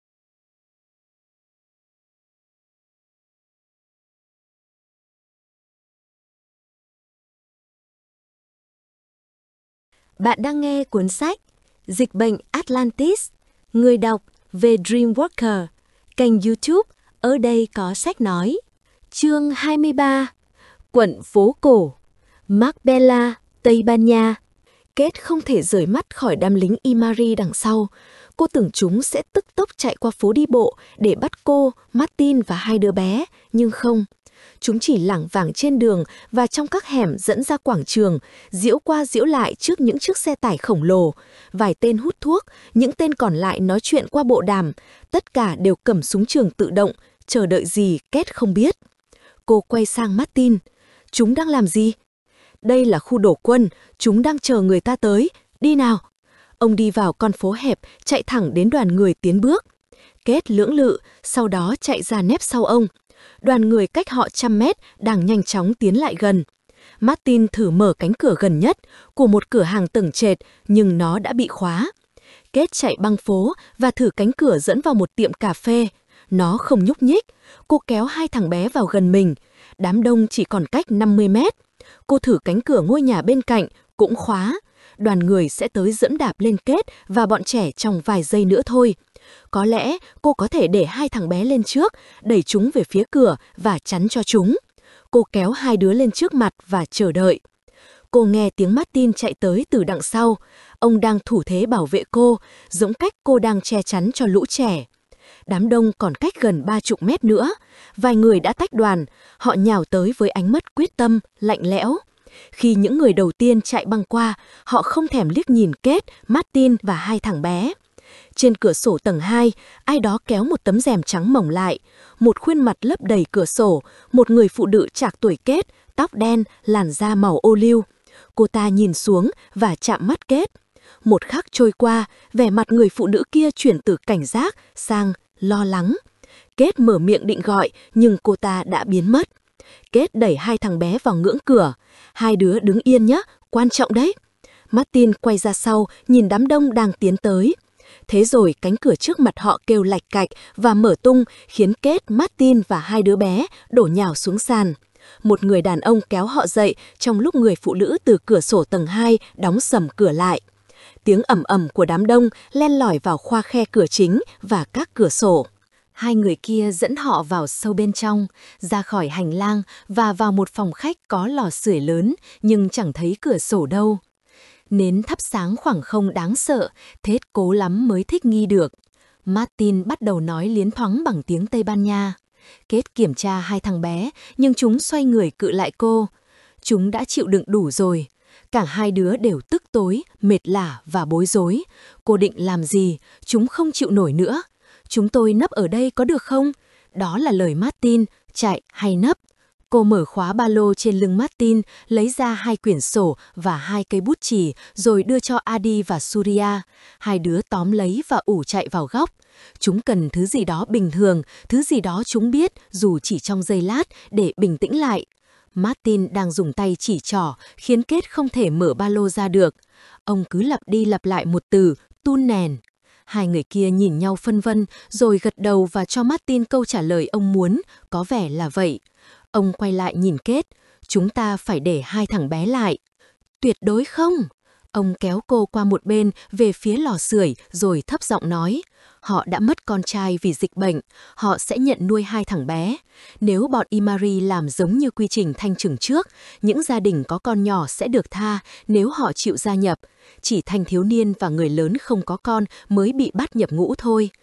Speaker 2: Bạn đang nghe cuốn sách Dịch bệnh Atlantis, người đọc về Dreamwalker, kênh YouTube Ở đây có sách nói. Chương 23, quận phố cổ, Marbella, Tây Ban Nha. Kate không thể rời mắt khỏi đám lính Imari đằng sau. Cô tưởng chúng sẽ tức tốc chạy qua phố đi bộ để bắt cô, Martin và 2 đứa bé, nhưng không. Chúng chỉ lảng vảng trên đường và trong các hẻm dẫn ra quảng trường, diễu qua diễu lại trước những chiếc xe tải khổng lồ. Vài tên hút thuốc, những tên còn lại nói chuyện qua bộ đàm. Tất cả đều cầm súng trường tự động, chờ đợi gì Kate không biết. Cô quay sang Martin. Chúng đang làm gì? Đây là khu đổ quân, chúng đang chờ người ta tới. Đi nào! Ông đi vào con phố hẹp, chạy thẳng đến đoàn người tiến bước. Kate lưỡng lự, sau đó chạy ra nép sau ông. Đoàn người cách họ 100 mét đang nhanh chóng tiến lại gần. Martin thử mở cánh cửa gần nhất của một cửa hàng tầng trệt, nhưng nó đã bị khóa. Kate chạy băng phố và thử cánh cửa dẫn vào một tiệm cà phê. Nó không nhúc nhích. Cô kéo 2 thằng bé vào gần mình. Đám đông chỉ còn cách 50 mét. Cô thử cánh cửa ngôi nhà bên cạnh, cũng khóa. Đoàn người sẽ tới dẫm đạp lên Kate và bọn trẻ trong vài giây nữa thôi. Có lẽ cô có thể để 2 thằng bé lên trước, đẩy chúng về phía cửa và chắn cho chúng. Cô kéo 2 đứa lên trước mặt và chờ đợi. Cô nghe tiếng Martin chạy tới từ đằng sau. Ông đang thủ thế bảo vệ cô, giống cách cô đang che chắn cho lũ trẻ. Đám đông còn cách gần 30 mét nữa. Vài người đã tách đoàn, họ nhào tới với ánh mắt quyết tâm, lạnh lẽo. Khi những người đầu tiên chạy băng qua, họ không thèm liếc nhìn Kate, Martin và 2 thằng bé. Trên cửa sổ tầng 2, ai đó kéo một tấm rèm trắng mỏng lại. Một khuôn mặt lấp đầy cửa sổ, một người phụ nữ trạc tuổi Kate, tóc đen, làn da màu ô liu. Cô ta nhìn xuống và chạm mắt Kate. Một khắc trôi qua, vẻ mặt người phụ nữ kia chuyển từ cảnh giác sang lo lắng. Kate mở miệng định gọi, nhưng cô ta đã biến mất. Kate đẩy 2 thằng bé vào ngưỡng cửa. 2 đứa đứng yên nhé, quan trọng đấy. Martin quay ra sau, nhìn đám đông đang tiến tới. Thế rồi cánh cửa trước mặt họ kêu lạch cạch và mở tung, khiến Kate, Martin và 2 đứa bé đổ nhào xuống sàn. Một người đàn ông kéo họ dậy trong lúc người phụ nữ từ cửa sổ tầng 2 đóng sầm cửa lại. Tiếng ầm ầm của đám đông len lỏi vào khoa khe cửa chính và các cửa sổ. 2 người kia dẫn họ vào sâu bên trong, ra khỏi hành lang và vào một phòng khách có lò sưởi lớn, nhưng chẳng thấy cửa sổ đâu. Nến thắp sáng khoảng không đáng sợ, Ted cố lắm mới thích nghi được. Martin bắt đầu nói liến thoáng bằng tiếng Tây Ban Nha. Kate kiểm tra 2 thằng bé, nhưng chúng xoay người cự lại cô. Chúng đã chịu đựng đủ rồi. Cả 2 đứa đều tức tối, mệt lả và bối rối. Cô định làm gì? Chúng không chịu nổi nữa. Chúng tôi nấp ở đây có được không? Đó là lời Martin, chạy hay nấp. Cô mở khóa ba lô trên lưng Martin, lấy ra 2 quyển sổ và 2 cây bút chì, rồi đưa cho Adi và Surya. 2 đứa tóm lấy và ủ chạy vào góc. Chúng cần thứ gì đó bình thường, thứ gì đó chúng biết, dù chỉ trong giây lát, để bình tĩnh lại. Martin đang dùng tay chỉ trỏ, khiến Kate không thể mở ba lô ra được. Ông cứ lặp đi lặp lại một từ, tun nèn. 2 người kia nhìn nhau phân vân, rồi gật đầu và cho Martin câu trả lời ông muốn, có vẻ là vậy. Ông quay lại nhìn Kate, chúng ta phải để 2 thằng bé lại. Tuyệt đối không. Ông kéo cô qua một bên về phía lò sưởi rồi thấp giọng nói. Họ đã mất con trai vì dịch bệnh, họ sẽ nhận nuôi 2 thằng bé. Nếu bọn Imari làm giống như quy trình thanh trừng trước, những gia đình có con nhỏ sẽ được tha nếu họ chịu gia nhập. Chỉ thanh thiếu niên và người lớn không có con mới bị bắt nhập ngũ thôi.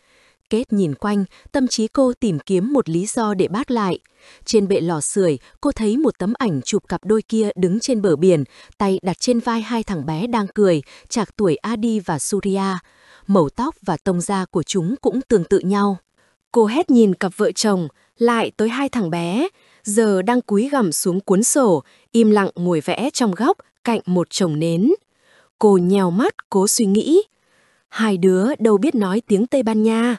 Speaker 1: Kate nhìn quanh, tâm trí cô tìm kiếm một lý do để bác lại. Trên bệ lò sưởi, cô thấy một tấm ảnh chụp cặp đôi kia đứng trên bờ biển, tay đặt trên vai hai thằng bé đang cười, trạc tuổi Adi và Surya. Màu tóc và tông da của chúng cũng tương tự nhau. Cô hét nhìn cặp vợ chồng, lại tới hai thằng bé, giờ đang cúi gằm xuống cuốn sổ, im lặng ngồi vẽ trong góc, cạnh một chồng nến. Cô nhèo mắt, cố suy nghĩ. Hai đứa đâu biết nói tiếng Tây Ban Nha.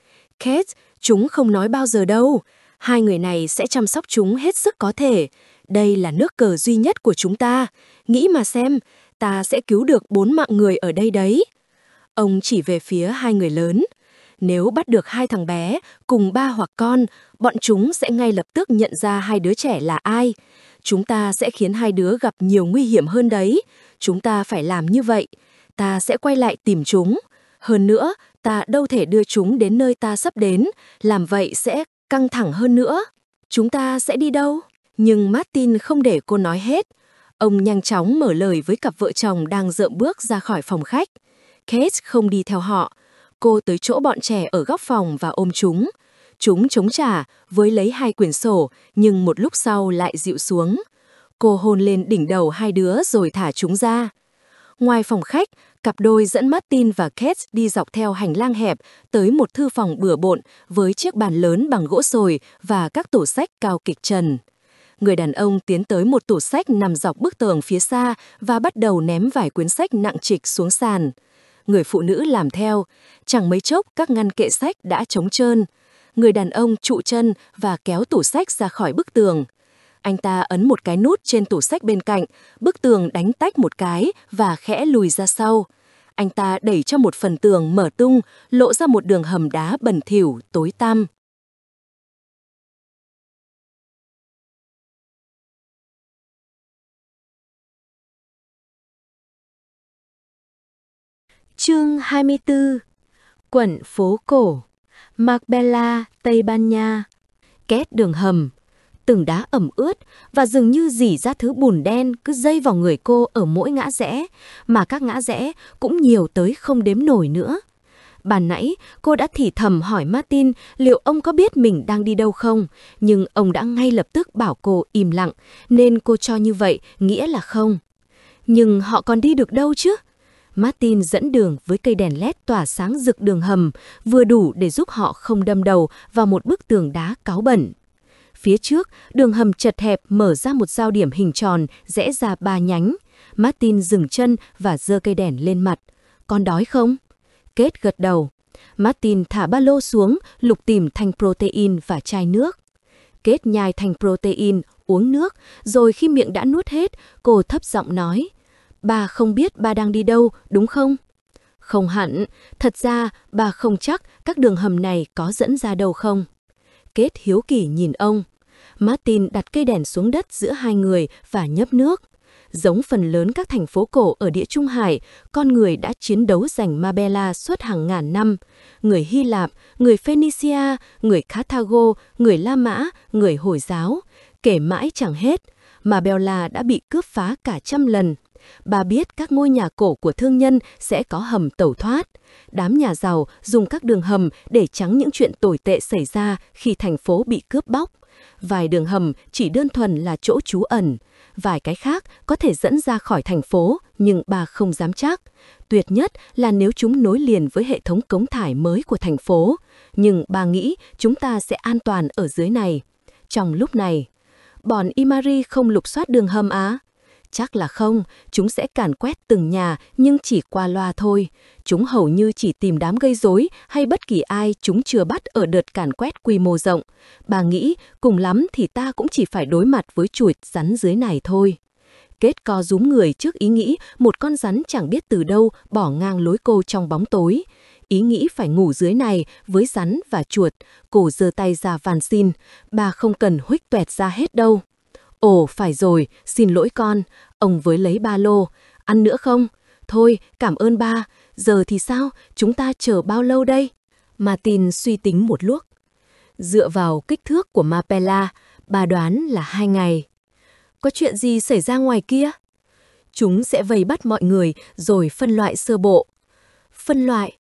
Speaker 1: Kate, chúng không nói bao giờ đâu. Hai người này sẽ chăm sóc chúng hết sức có thể. Đây là nước cờ duy nhất của chúng ta. Nghĩ mà xem, ta sẽ cứu được 4 mạng người ở đây đấy. Ông chỉ về phía hai người lớn. Nếu bắt được hai thằng bé cùng ba hoặc con, bọn chúng sẽ ngay lập tức nhận ra hai đứa trẻ là ai. Chúng ta sẽ khiến hai đứa gặp nhiều nguy hiểm hơn đấy. Chúng ta phải làm như vậy. Ta sẽ quay lại tìm chúng. Hơn nữa, ta đâu thể đưa chúng đến nơi ta sắp đến. Làm vậy sẽ căng thẳng hơn nữa. Chúng ta sẽ đi đâu? Nhưng Martin không để cô nói hết. Ông nhanh chóng mở lời với cặp vợ chồng đang dợm bước ra khỏi phòng khách. Kate không đi theo họ. Cô tới chỗ bọn trẻ ở góc phòng và ôm chúng. Chúng chống trả với lấy hai quyển sổ, nhưng một lúc sau lại dịu xuống. Cô hôn lên đỉnh đầu hai đứa rồi thả chúng ra. Ngoài phòng khách, cặp đôi dẫn Martin và Kate đi dọc theo hành lang hẹp tới một thư phòng bừa bộn với chiếc bàn lớn bằng gỗ sồi và các tủ sách cao kịch trần. Người đàn ông tiến tới một tủ sách nằm dọc bức tường phía xa và bắt đầu ném vài quyển sách nặng trịch xuống sàn. Người phụ nữ làm theo, chẳng mấy chốc các ngăn kệ sách đã trống trơn. Người đàn ông trụ chân và kéo tủ sách ra khỏi bức tường. Anh ta ấn một cái nút trên tủ sách bên cạnh, bức tường đánh tách một cái và khẽ lùi ra sau. Anh ta đẩy cho một phần tường mở tung, lộ ra một đường hầm đá bẩn thỉu, tối tăm.
Speaker 2: Chương 24. Quận phố cổ, Marbella, Tây Ban Nha. Két đường hầm, từng đá ẩm ướt và dường như rỉ ra thứ bùn đen cứ dây vào người cô ở mỗi ngã rẽ, mà các ngã rẽ cũng nhiều tới không đếm nổi nữa. Ban nãy cô đã thì thầm hỏi Martin liệu ông có biết mình đang đi đâu không, nhưng ông đã ngay lập tức bảo cô im lặng, nên cô cho như vậy nghĩa là không. Nhưng họ còn đi được đâu chứ? Martin dẫn đường với cây đèn led tỏa sáng rực đường hầm, vừa đủ để giúp họ không đâm đầu vào một bức tường đá cáu bẩn. Phía trước, đường hầm chật hẹp mở ra một giao điểm hình tròn, rẽ ra 3 nhánh. Martin dừng chân và giơ cây đèn lên mặt. Con đói không? Kate gật đầu. Martin thả ba lô xuống, lục tìm thanh protein và chai nước. Kate nhai thanh protein, uống nước, rồi khi miệng đã nuốt hết, cô thấp giọng nói. Bà không biết bà đang đi đâu, đúng không? Không hẳn, thật ra bà không chắc các đường hầm này có dẫn ra đâu không. Kate hiếu kỳ nhìn ông. Martin đặt cây đèn xuống đất giữa hai người và nhấp nước. Giống phần lớn các thành phố cổ ở Địa Trung Hải, con người đã chiến đấu giành Marbella suốt hàng ngàn năm. Người Hy Lạp, người Phoenicia, người Carthago, người La Mã, người Hồi giáo. Kể mãi chẳng hết, Marbella đã bị cướp phá cả 100 lần. Bà biết các ngôi nhà cổ của thương nhân sẽ có hầm tẩu thoát. Đám nhà giàu dùng các đường hầm để tránh những chuyện tồi tệ xảy ra khi thành phố bị cướp bóc. Vài đường hầm chỉ đơn thuần là chỗ trú ẩn. Vài cái khác có thể dẫn ra khỏi thành phố, nhưng bà không dám chắc. Tuyệt nhất là nếu chúng nối liền với hệ thống cống thải mới của thành phố. Nhưng bà nghĩ chúng ta sẽ an toàn ở dưới này. Trong lúc này, bọn Imari không lục soát đường hầm á? Chắc là không, chúng sẽ càn quét từng nhà nhưng chỉ qua loa thôi. Chúng hầu như chỉ tìm đám gây rối hay bất kỳ ai chúng chưa bắt ở đợt càn quét quy mô rộng. Bà nghĩ cùng lắm thì ta cũng chỉ phải đối mặt với chuột rắn dưới này thôi. Kết co rúm người trước ý nghĩ một con rắn chẳng biết từ đâu bỏ ngang lối cô trong bóng tối. Ý nghĩ phải ngủ dưới này với rắn và chuột, cô giơ tay ra van xin, bà không cần huých toẹt ra hết đâu. Ồ, phải rồi, xin lỗi con. Ông với lấy ba lô. Ăn nữa không? Thôi, cảm ơn ba. Giờ thì sao? Chúng ta chờ bao lâu đây? Martin suy tính một lúc. Dựa vào kích thước của Marbella, bà đoán là 2 ngày. Có chuyện gì xảy ra ngoài kia? Chúng sẽ vây bắt mọi người rồi phân loại sơ bộ. Phân loại?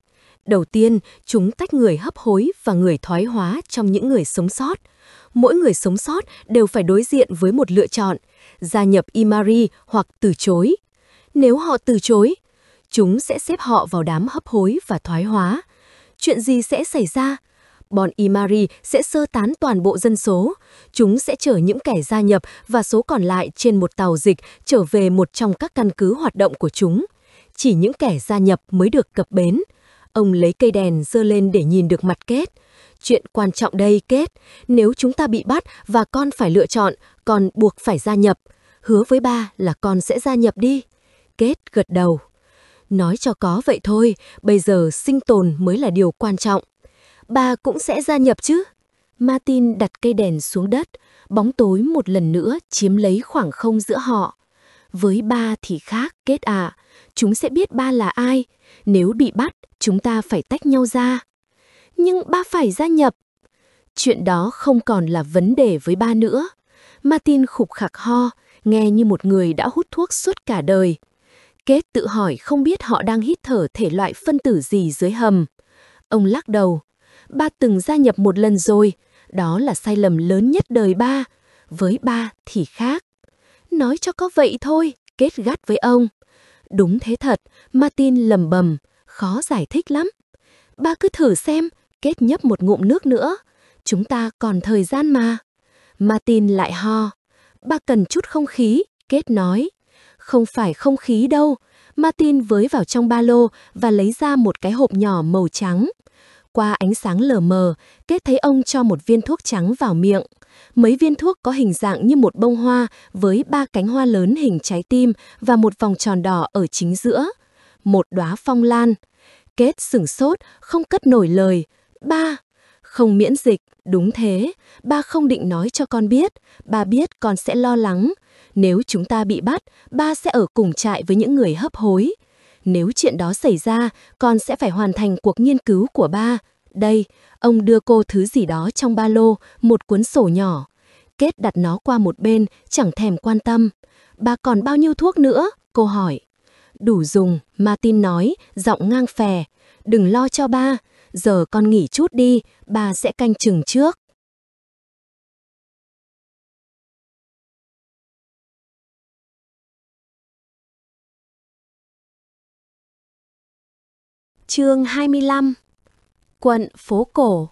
Speaker 2: Đầu tiên, chúng tách người hấp hối và người thoái hóa trong những người sống sót. Mỗi người sống sót đều phải đối diện với một lựa chọn, gia nhập Imari hoặc từ chối. Nếu họ từ chối, chúng sẽ xếp họ vào đám hấp hối và thoái hóa. Chuyện gì sẽ xảy ra? Bọn Imari sẽ sơ tán toàn bộ dân số. Chúng sẽ chở những kẻ gia nhập và số còn lại trên một tàu dịch trở về một trong các căn cứ hoạt động của chúng. Chỉ những kẻ gia nhập mới được cập bến. Ông lấy cây đèn giơ lên để nhìn được mặt Kết. Chuyện quan trọng đây, Kết. Nếu chúng ta bị bắt và con phải lựa chọn, con buộc phải gia nhập. Hứa với ba là con sẽ gia nhập đi. Kết gật đầu. Nói cho có vậy thôi, bây giờ sinh tồn mới là điều quan trọng. Ba cũng sẽ gia nhập chứ? Martin đặt cây đèn xuống đất, bóng tối một lần nữa chiếm lấy khoảng không giữa họ. Với ba thì khác, Kết ạ. Chúng sẽ biết ba là ai. Nếu bị bắt, chúng ta phải tách nhau ra. Nhưng ba phải gia nhập. Chuyện đó không còn là vấn đề với ba nữa. Martin khục khặc ho, nghe như một người đã hút thuốc suốt cả đời. Kết tự hỏi không biết họ đang hít thở thể loại phân tử gì dưới hầm. Ông lắc đầu. Ba từng gia nhập một lần rồi. Đó là sai lầm lớn nhất đời ba. Với ba thì khác. Nói cho có vậy thôi, Kết gắt với ông. Đúng thế thật, Martin lầm bầm, khó giải thích lắm. Ba cứ thử xem, Kết nhấp một ngụm nước nữa. Chúng ta còn thời gian mà. Martin lại ho. Ba cần chút không khí, Kết nói. Không phải không khí đâu. Martin với vào trong ba lô và lấy ra một cái hộp nhỏ màu trắng. Qua ánh sáng lờ mờ, Kết thấy ông cho một viên thuốc trắng vào miệng. Mấy viên thuốc có hình dạng như một bông hoa với 3 cánh hoa lớn hình trái tim và một vòng tròn đỏ ở chính giữa. Một đóa phong lan. Kết sửng sốt, không cất nổi lời. Ba, không miễn dịch, đúng thế. Ba không định nói cho con biết. Ba biết con sẽ lo lắng. Nếu chúng ta bị bắt, ba sẽ ở cùng trại với những người hấp hối. Nếu chuyện đó xảy ra, con sẽ phải hoàn thành cuộc nghiên cứu của ba. Đây, ông đưa cô thứ gì đó trong ba lô, một cuốn sổ nhỏ. Kết đặt nó qua một bên, chẳng thèm quan tâm. Ba còn bao nhiêu thuốc nữa? Cô hỏi. Đủ dùng, Martin nói, giọng ngang phè. Đừng lo cho ba, giờ con nghỉ chút đi, ba sẽ canh chừng trước. Chương 25. Quận phố cổ,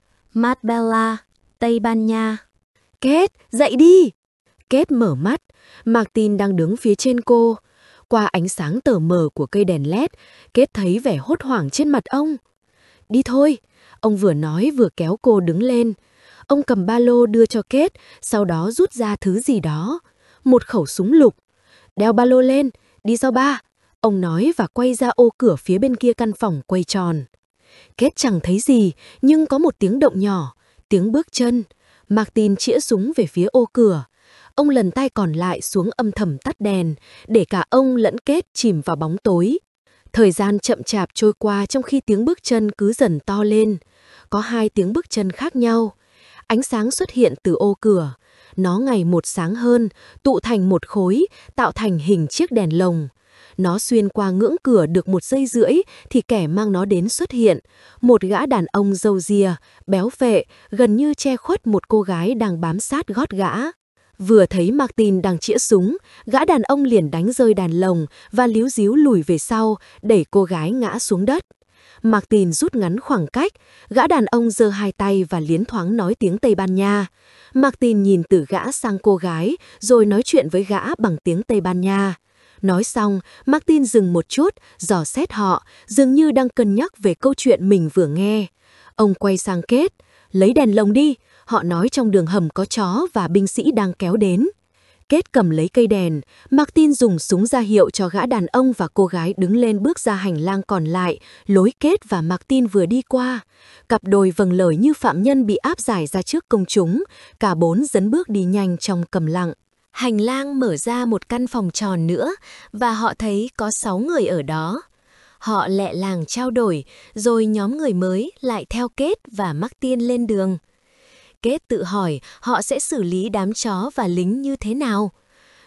Speaker 2: Marbella, Tây Ban Nha. Kết, dậy đi! Kết mở mắt, Martin đang đứng phía trên cô. Qua ánh sáng tờ mờ của cây đèn LED, Kết thấy vẻ hốt hoảng trên mặt ông. Đi thôi, ông vừa nói vừa kéo cô đứng lên. Ông cầm ba lô đưa cho Kết, sau đó rút ra thứ gì đó. Một khẩu súng lục. Đeo ba lô lên, đi sau ba. Ông nói và quay ra ô cửa phía bên kia căn phòng quay tròn. Kết chẳng thấy gì, nhưng có một tiếng động nhỏ, tiếng bước chân. Martin chĩa súng về phía ô cửa. Ông lần tay còn lại xuống âm thầm tắt đèn, để cả ông lẫn Kết chìm vào bóng tối. Thời gian chậm chạp trôi qua trong khi tiếng bước chân cứ dần to lên. Có 2 tiếng bước chân khác nhau. Ánh sáng xuất hiện từ ô cửa. Nó ngày một sáng hơn, tụ thành một khối, tạo thành hình chiếc đèn lồng. Nó xuyên qua ngưỡng cửa được 1 giây rưỡi thì kẻ mang nó đến xuất hiện. Một gã đàn ông râu ria, béo phệ, gần như che khuất một cô gái đang bám sát gót gã. Vừa thấy Martin đang chĩa súng, gã đàn ông liền đánh rơi đàn lồng và líu ríu lùi về sau, đẩy cô gái ngã xuống đất. Martin rút ngắn khoảng cách, gã đàn ông giơ 2 tay và liến thoáng nói tiếng Tây Ban Nha. Martin nhìn từ gã sang cô gái, rồi nói chuyện với gã bằng tiếng Tây Ban Nha. Nói xong, Martin dừng một chút, dò xét họ, dường như đang cân nhắc về câu chuyện mình vừa nghe. Ông quay sang Kết, lấy đèn lồng đi, họ nói trong đường hầm có chó và binh sĩ đang kéo đến. Kết cầm lấy cây đèn, Martin dùng súng ra hiệu cho gã đàn ông và cô gái đứng lên bước ra hành lang còn lại, lối Kết và Martin vừa đi qua. Cặp đôi vâng lời như phạm nhân bị áp giải ra trước công chúng, cả 4 dấn bước đi nhanh trong câm lặng. Hành lang mở ra một căn phòng tròn nữa và họ thấy có 6 người ở đó. Họ lẹ làng trao đổi, rồi nhóm người mới lại theo Kết và Martin lên đường. Kết tự hỏi họ sẽ xử lý đám chó và lính như thế nào.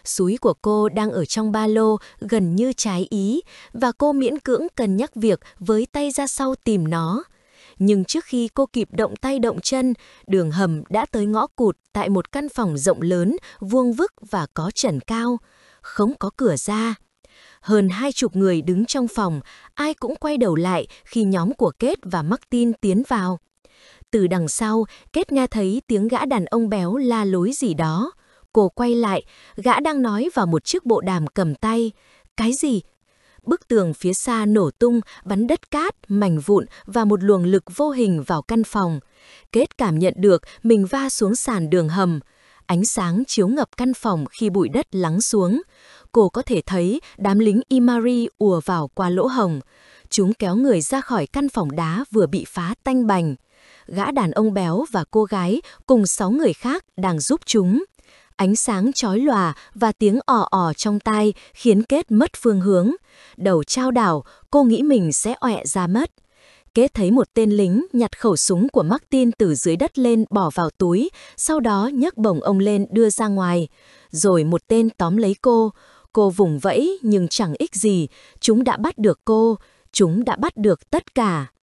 Speaker 1: Súi của cô đang ở trong ba lô, gần như trái ý, và cô miễn cưỡng cân nhắc việc với tay ra sau tìm nó. Nhưng trước khi cô kịp động tay động chân, đường hầm đã tới ngõ cụt tại một căn phòng rộng lớn, vuông vức và có trần cao. Không có cửa ra. Hơn 20 người đứng trong phòng, ai cũng quay đầu lại khi nhóm của Kate và Martin tiến vào. Từ đằng sau, Kate nghe thấy tiếng gã đàn ông béo la lối gì đó. Cô quay lại, gã đang nói vào một chiếc bộ đàm cầm tay. Cái gì? Bức tường phía xa nổ tung, bắn đất cát, mảnh vụn và một luồng lực vô hình vào căn phòng. Kate cảm nhận được mình va xuống sàn đường hầm. Ánh sáng chiếu ngập căn phòng khi bụi đất lắng xuống. Cô có thể thấy đám lính Imari ùa vào qua lỗ hổng. Chúng kéo người ra khỏi căn phòng đá vừa bị phá tanh bành. Gã đàn ông béo và cô gái cùng 6 người khác đang giúp chúng. Ánh sáng chói lòa và tiếng ò ò trong tai khiến Kate mất phương hướng. Đầu chao đảo, cô nghĩ mình sẽ ọe ra mất. Kate thấy một tên lính nhặt khẩu súng của Martin từ dưới đất lên bỏ vào túi, sau đó nhấc bổng ông lên đưa ra ngoài. Rồi một tên tóm lấy cô. Cô vùng vẫy nhưng chẳng ích gì, chúng đã bắt được cô, chúng đã bắt được tất cả.